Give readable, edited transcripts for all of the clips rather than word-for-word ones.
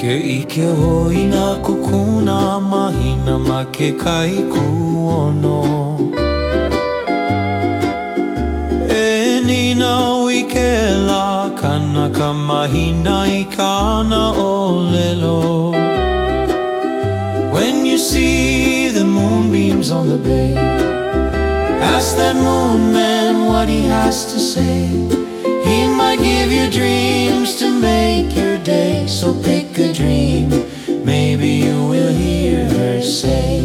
Ke ike hoi nā kukuna mahina ma ke kaikuono. E nina ui ke la kanaka mahina I kāna ōlelo. When you see the moonbeams on the bay, ask that moon man what he has to say. He might give you dreams to make your day. So pick a dream, maybe you will hear her say.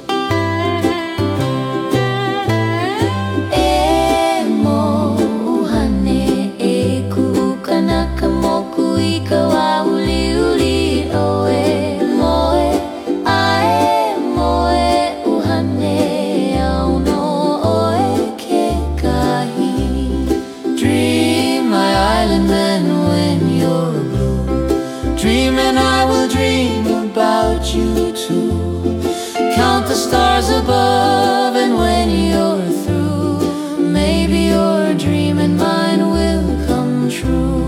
E mo uhane e ku'ukanaka moku I ka wauliuli o e moe. Ae moe uhane au no o e kekahi. Dream my island then when you're blue. Dream and I will dream about you too. Count the stars above and when you're through, maybe your dream and mine will come true.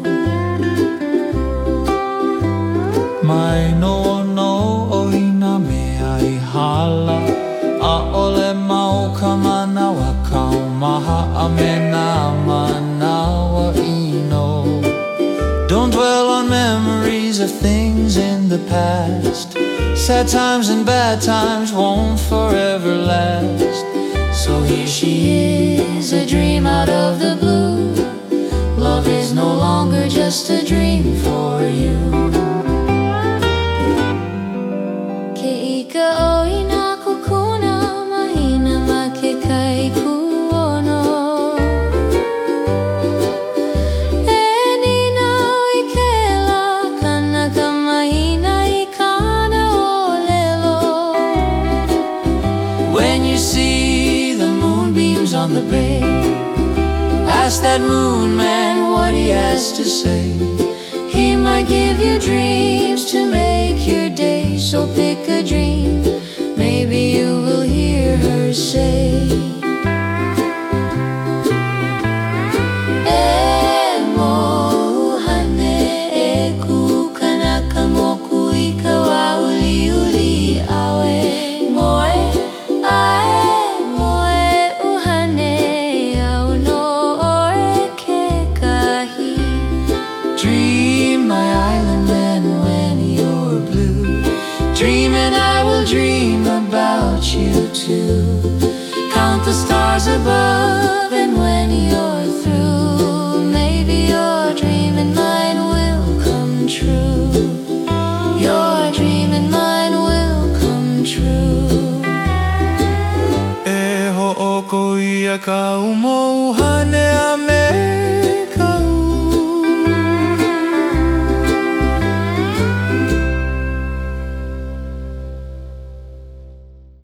Mai no no o ina mea I hala. A ole mau ka manawa kaumaha a me nā manawa ino. Don't dwell on memories of things in the past. Sad times and bad times won't forever last. So here she is, a dream out of the blue. Love is no longer just a dream for you. Ke ika oi nā kukuna mahina ma ke kaikuono. When you see the moonbeams on the bay, ask that moon man what he has to say. He might give you dreams to make your day. So pick a dream, maybe you will hear her say. E mo uhane e ku'ukanaka moku I ka wauliuli awe moe. Dream my island then when you're blue. Dream and I will dream about you too. Count the stars above and when you're through, maybe your dream and mine will come true. Your dream and mine will come true. E ho'oko ia ka umo uhane a me